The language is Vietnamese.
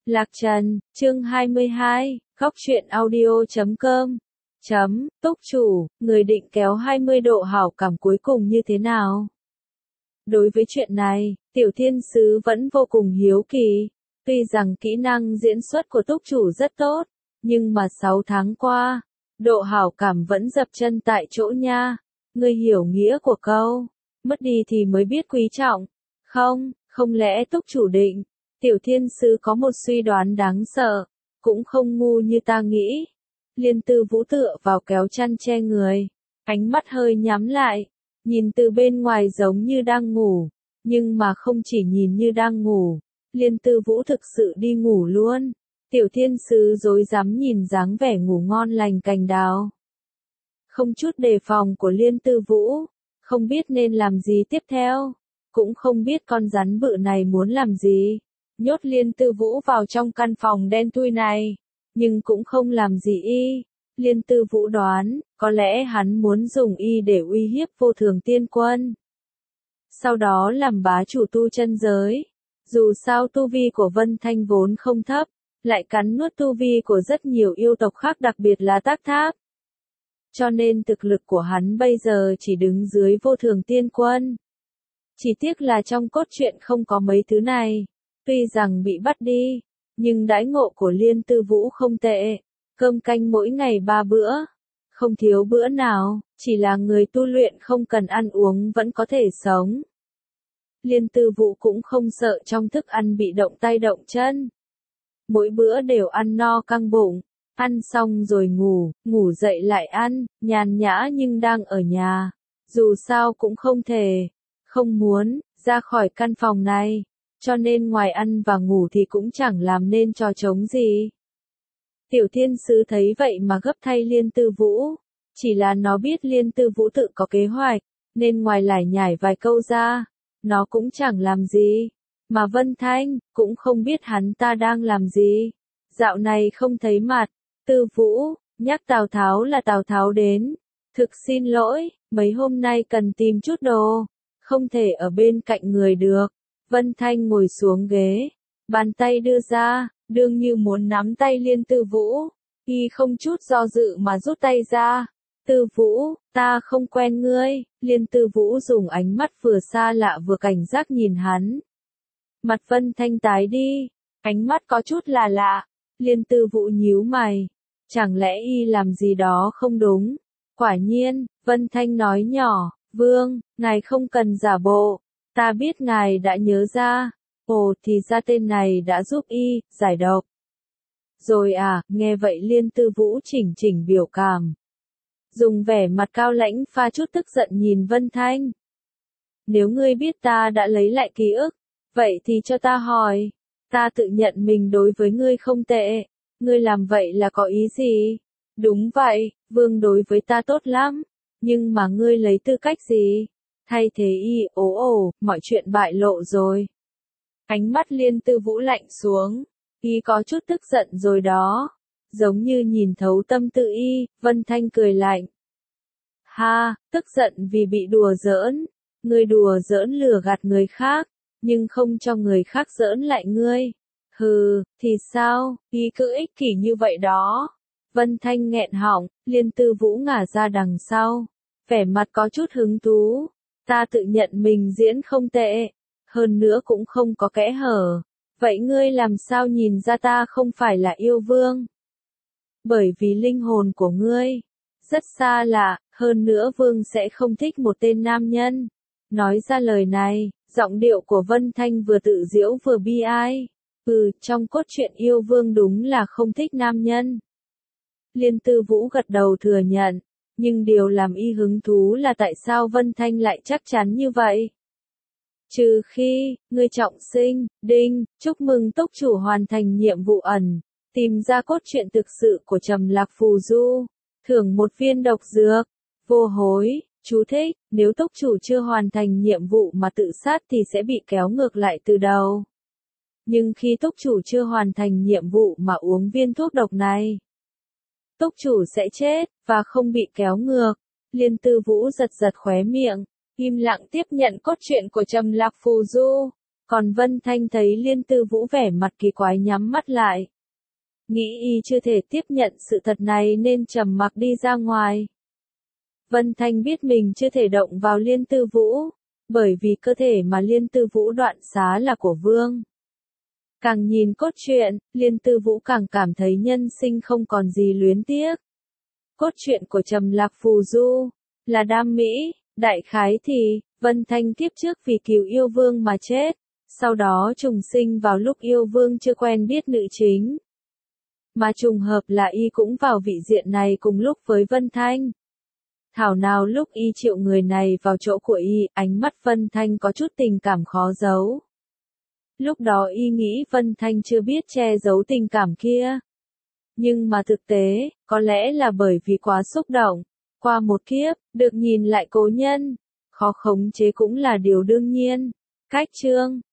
Lạc Trần, chương 22, góc truyện audio.com. Túc chủ, người định kéo 20 độ hảo cảm cuối cùng như thế nào? Đối với chuyện này, Tiểu Thiên Sứ vẫn vô cùng hiếu kỳ. Tuy rằng kỹ năng diễn xuất của túc chủ rất tốt, nhưng mà 6 tháng qua, độ hảo cảm vẫn dập chân tại chỗ nha. Ngươi hiểu nghĩa của câu, mất đi thì mới biết quý trọng. Không lẽ túc chủ định, Tiểu Thiên Sứ có một suy đoán đáng sợ, cũng không ngu như ta nghĩ. Liên Tư Vũ tựa vào kéo chăn che người, ánh mắt hơi nhắm lại, nhìn từ bên ngoài giống như đang ngủ, nhưng mà không chỉ nhìn như đang ngủ, Liên Tư Vũ thực sự đi ngủ luôn. Tiểu Thiên Sứ rối rắm nhìn dáng vẻ ngủ ngon lành cành đào. Không chút đề phòng của Liên Tư Vũ, không biết nên làm gì tiếp theo, cũng không biết con rắn bự này muốn làm gì. Nhốt Liên Tư Vũ vào trong căn phòng đen thui này, nhưng cũng không làm gì y. Liên Tư Vũ đoán, có lẽ hắn muốn dùng y để uy hiếp Vô Thường Tiên Quân. Sau đó làm bá chủ tu chân giới. Dù sao tu vi của Vân Thanh vốn không thấp, lại cắn nuốt tu vi của rất nhiều yêu tộc khác đặc biệt là Tác Tháp. Cho nên thực lực của hắn bây giờ chỉ đứng dưới Vô Thường Tiên Quân. Chỉ tiếc là trong cốt truyện không có mấy thứ này. Tuy rằng bị bắt đi, nhưng đãi ngộ của Liên Tư Vũ không tệ. Cơm canh mỗi ngày 3 bữa, không thiếu bữa nào, chỉ là người tu luyện không cần ăn uống vẫn có thể sống. Liên Tư Vũ cũng không sợ trong thức ăn bị động tay động chân. Mỗi bữa đều ăn no căng bụng, ăn xong rồi ngủ, ngủ dậy lại ăn, nhàn nhã nhưng đang ở nhà. Dù sao cũng không muốn ra khỏi căn phòng này, cho nên ngoài ăn và ngủ thì cũng chẳng làm nên trò trống gì. Tiểu Thiên Sứ thấy vậy mà gấp thay Liên Tư Vũ, chỉ là nó biết Liên Tư Vũ tự có kế hoạch, nên ngoài lải nhải vài câu ra, nó cũng chẳng làm gì. Mà Vân Thanh, cũng không biết hắn ta đang làm gì. Dạo này không thấy mặt, Tư Vũ, nhắc Tào Tháo là Tào Tháo đến. Thực xin lỗi, mấy hôm nay cần tìm chút đồ, không thể ở bên cạnh người được. Vân Thanh ngồi xuống ghế, bàn tay đưa ra, đương như muốn nắm tay Liên Tư Vũ. Y không chút do dự mà rút tay ra. Tư Vũ, ta không quen ngươi. Liên Tư Vũ dùng ánh mắt vừa xa lạ vừa cảnh giác nhìn hắn. Mặt Vân Thanh tái đi, ánh mắt có chút là lạ. Liên Tư Vũ nhíu mày, chẳng lẽ y làm gì đó không đúng? Quả nhiên, Vân Thanh nói nhỏ, Vương, ngài không cần giả bộ, ta biết ngài đã nhớ ra. Ồ, thì ra tên này đã giúp y giải độc. Rồi à, nghe vậy Liên Tư Vũ chỉnh biểu cảm, dùng vẻ mặt cao lãnh pha chút tức giận nhìn Vân Thanh. Nếu ngươi biết ta đã lấy lại ký ức, vậy thì cho ta hỏi, ta tự nhận mình đối với ngươi không tệ, ngươi làm vậy là có ý gì? Đúng vậy, Vương đối với ta tốt lắm, nhưng mà ngươi lấy tư cách gì? Thay thế y, mọi chuyện bại lộ rồi. Ánh mắt Liên Tư Vũ lạnh xuống, y có chút tức giận rồi đó, giống như nhìn thấu tâm tư y. Vân Thanh cười lạnh. Ha, tức giận vì bị đùa giỡn, ngươi đùa giỡn lừa gạt người khác, nhưng không cho người khác giỡn lại ngươi. Hừ, thì sao, y cứ ích kỷ như vậy đó. Vân Thanh nghẹn họng, Liên Tư Vũ ngả ra đằng sau, vẻ mặt có chút hứng thú. Ta tự nhận mình diễn không tệ, hơn nữa cũng không có kẽ hở. Vậy ngươi làm sao nhìn ra ta không phải là yêu vương? Bởi vì linh hồn của ngươi rất xa lạ, hơn nữa vương sẽ không thích một tên nam nhân. Nói ra lời này, giọng điệu của Vân Thanh vừa tự giễu vừa bi ai. Trong cốt truyện yêu vương đúng là không thích nam nhân. Liên Tư Vũ gật đầu thừa nhận, nhưng điều làm y hứng thú là tại sao Vân Thanh lại chắc chắn như vậy. Trừ khi, ngươi trọng sinh, đinh, chúc mừng túc chủ hoàn thành nhiệm vụ ẩn, tìm ra cốt truyện thực sự của Trầm Lạc Phù Du, thưởng 1 viên độc dược, vô hối. Chú thích, nếu túc chủ chưa hoàn thành nhiệm vụ mà tự sát thì sẽ bị kéo ngược lại từ đầu. Nhưng khi túc chủ chưa hoàn thành nhiệm vụ mà uống viên thuốc độc này, túc chủ sẽ chết, và không bị kéo ngược. Liên Tư Vũ giật khóe miệng, im lặng tiếp nhận cốt truyện của Trầm Lạc Phù Du. Còn Vân Thanh thấy Liên Tư Vũ vẻ mặt kỳ quái nhắm mắt lại. Nghĩ y chưa thể tiếp nhận sự thật này nên trầm mặc đi ra ngoài. Vân Thanh biết mình chưa thể động vào Liên Tư Vũ, bởi vì cơ thể mà Liên Tư Vũ đoạn xá là của Vương. Càng nhìn cốt truyện, Liên Tư Vũ càng cảm thấy nhân sinh không còn gì luyến tiếc. Cốt truyện của Trầm Lạc Phù Du là đam mỹ, đại khái thì Vân Thanh kiếp trước vì cứu yêu vương mà chết, sau đó trùng sinh vào lúc yêu vương chưa quen biết nữ chính. Mà trùng hợp là y cũng vào vị diện này cùng lúc với Vân Thanh. Thảo nào lúc y triệu người này vào chỗ của y, ánh mắt Vân Thanh có chút tình cảm khó giấu. Lúc đó y nghĩ Vân Thanh chưa biết che giấu tình cảm kia. Nhưng mà thực tế, có lẽ là bởi vì quá xúc động. Qua một kiếp, được nhìn lại cố nhân, khó khống chế cũng là điều đương nhiên. Cách chương